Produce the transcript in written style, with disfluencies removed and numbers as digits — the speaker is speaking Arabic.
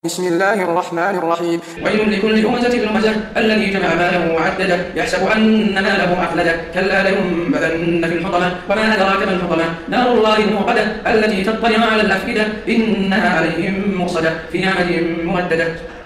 بسم الله الرحمن الرحيم. ويل لكل همزة لمزة الذي جمع ماله وعدده يحسب أن ماله أخلده كلا لينبذن في الحطمة وما أدراك ما الحطمة نار الله الموقدة التي تطلع على الأفئدة إنها عليهم مؤصدة في أمد ممددة.